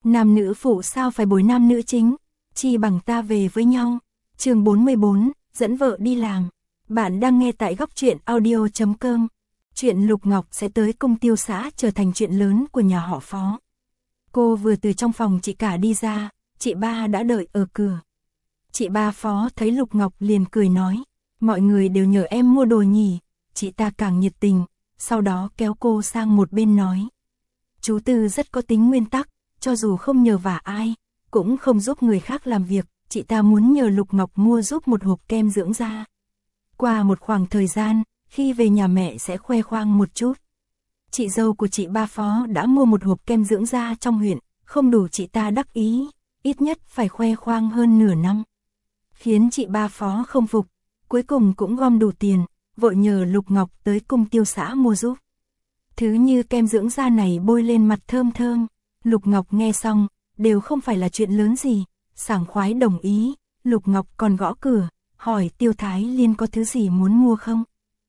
Nam nữ phụ sao phải bồi nam nữ chính, chi bằng ta về với nhau. Chương 44, dẫn vợ đi làm. Bạn đang nghe tại góc truyện audio.com. Chuyện Lục Ngọc sẽ tới Cung Tiêu Xã trở thành chuyện lớn của nhà họ Phó. Cô vừa từ trong phòng chị cả đi ra, chị ba đã đợi ở cửa. Chị ba Phó thấy Lục Ngọc liền cười nói, mọi người đều nhờ em mua đồ nhỉ. Chị ta càng nhiệt tình, sau đó kéo cô sang một bên nói. Chú Tư rất có tính nguyên tắc, cho dù không nhờ vả ai, cũng không giúp người khác làm việc. Chị ta muốn nhờ Lục Ngọc mua giúp một hộp kem dưỡng da. Qua một khoảng thời gian, khi về nhà mẹ sẽ khoe khoang một chút. Chị dâu của chị ba Phó đã mua một hộp kem dưỡng da trong huyện, không đủ chị ta đắc ý, ít nhất phải khoe khoang hơn nửa năm. Khiến chị ba Phó không phục, cuối cùng cũng gom đủ tiền, vội nhờ Lục Ngọc tới Cung Tiêu Xã mua giúp. Thứ như kem dưỡng da này bôi lên mặt thơm thơm. Lục Ngọc nghe xong, đều không phải là chuyện lớn gì, sảng khoái đồng ý. Lục Ngọc còn gõ cửa, hỏi Tiêu Thái Liên có thứ gì muốn mua không.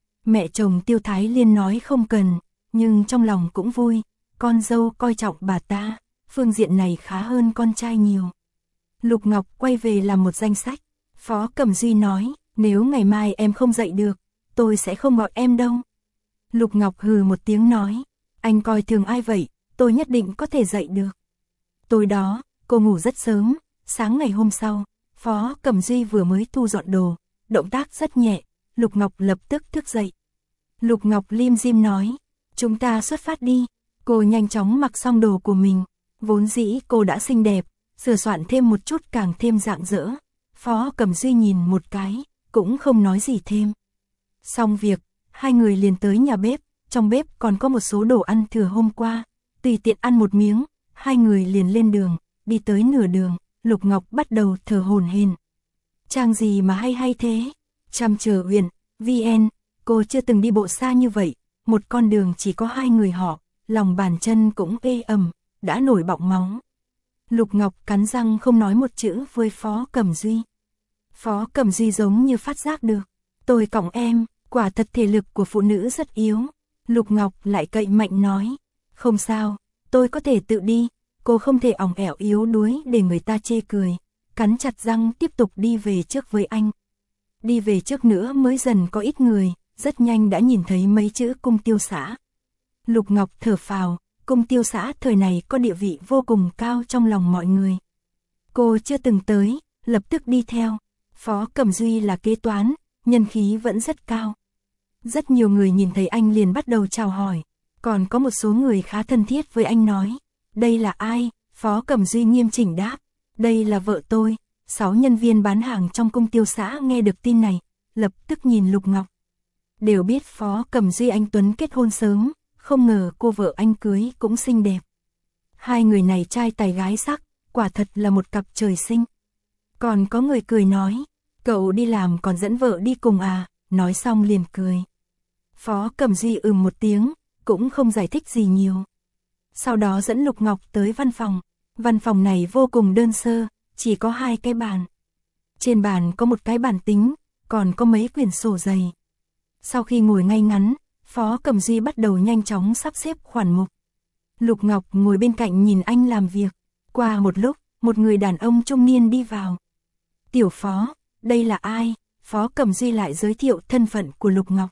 Mẹ chồng Tiêu Thái Liên nói không cần, nhưng trong lòng cũng vui, con dâu coi trọng bà ta, phương diện này khá hơn con trai nhiều. Lục Ngọc quay về làm một danh sách. Phó Cẩm Duy nói, nếu ngày mai em không dậy được, tôi sẽ không gọi em đâu. Lục Ngọc hừ một tiếng nói, anh coi thường ai vậy, tôi nhất định có thể dậy được. Tối đó, cô ngủ rất sớm, sáng ngày hôm sau, Phó Cẩm Duy vừa mới thu dọn đồ, động tác rất nhẹ, Lục Ngọc lập tức thức dậy. Lục Ngọc lim dim nói, chúng ta xuất phát đi. Cô nhanh chóng mặc xong đồ của mình, vốn dĩ cô đã xinh đẹp, sửa soạn thêm một chút càng thêm rạng rỡ. Phó Cẩm Duy nhìn một cái, cũng không nói gì thêm. Xong việc, hai người liền tới nhà bếp, trong bếp còn có một số đồ ăn thừa hôm qua, tùy tiện ăn một miếng, hai người liền lên đường, đi tới nửa đường, Lục Ngọc bắt đầu thở hổn hển. Trang gì mà hay thế? Chăm chờ huyện, VN, cô chưa từng đi bộ xa như vậy, một con đường chỉ có hai người họ, lòng bàn chân cũng ê ẩm, đã nổi bọng máu. Lục Ngọc cắn răng không nói một chữ với Phó Cẩm Duy. Phó Cẩm Duy giống như phát giác được, tôi cõng em, quả thật thể lực của phụ nữ rất yếu. Lục Ngọc lại cậy mạnh nói, không sao, tôi có thể tự đi. Cô không thể ỏng ẻo yếu đuối để người ta chê cười, cắn chặt răng tiếp tục đi về trước với anh. Đi về trước nữa mới dần có ít người, rất nhanh đã nhìn thấy mấy chữ Cung Tiêu Xã. Lục Ngọc thở phào, Cung Tiêu Xã thời này có địa vị vô cùng cao trong lòng mọi người. Cô chưa từng tới, lập tức đi theo. Phó Cẩm Duy là kế toán, nhân khí vẫn rất cao. Rất nhiều người nhìn thấy anh liền bắt đầu chào hỏi, còn có một số người khá thân thiết với anh nói, đây là ai? Phó Cẩm Duy nghiêm chỉnh đáp, đây là vợ tôi. 6 nhân viên bán hàng trong Cung Tiêu Xã nghe được tin này, lập tức nhìn Lục Ngọc. Đều biết Phó Cẩm Duy anh Tuấn kết hôn sớm, không ngờ cô vợ anh cưới cũng xinh đẹp. Hai người này trai tài gái sắc, quả thật là một cặp trời sinh. Còn có người cười nói, cậu đi làm còn dẫn vợ đi cùng à, nói xong liền cười. Phó Cẩm Duy một tiếng, cũng không giải thích gì nhiều. Sau đó dẫn Lục Ngọc tới văn phòng này vô cùng đơn sơ, chỉ có 2 cái bàn. Trên bàn có một cái bàn tính, còn có mấy quyển sổ dày. Sau khi ngồi ngay ngắn, Phó Cẩm Duy bắt đầu nhanh chóng sắp xếp khoản mục. Lục Ngọc ngồi bên cạnh nhìn anh làm việc. Qua một lúc, một người đàn ông trung niên đi vào. Tiểu Phó, đây là ai? Phó Cẩm Duy lại giới thiệu thân phận của Lục Ngọc.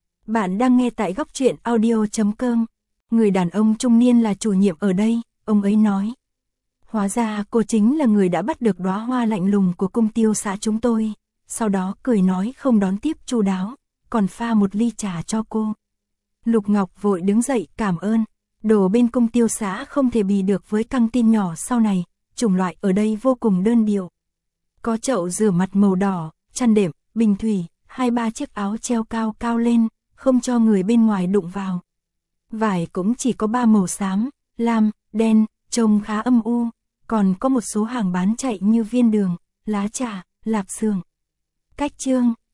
Bạn đang nghe tại góc truyện audio.com. Người đàn ông trung niên là chủ nhiệm ở đây, ông ấy nói. Hóa ra cô chính là người đã bắt được đóa hoa lạnh lùng của Cung Tiêu Xã chúng tôi. Sau đó cười nói không đón tiếp chu đáo, còn pha một ly trà cho cô. Lục Ngọc vội đứng dậy cảm ơn. Đồ bên Cung Tiêu Xã không thể bì được với căng tin nhỏ sau này, chủng loại ở đây vô cùng đơn điệu. Có chậu rửa mặt màu đỏ, chăn đệm, bình thủy, 2-3 chiếc áo treo cao cao lên, không cho người bên ngoài đụng vào. Vải cũng chỉ có 3 màu xám, lam, đen, trông khá âm u, còn có một số hàng bán chạy như viên đường, lá trà, lạp xưởng. Cách chương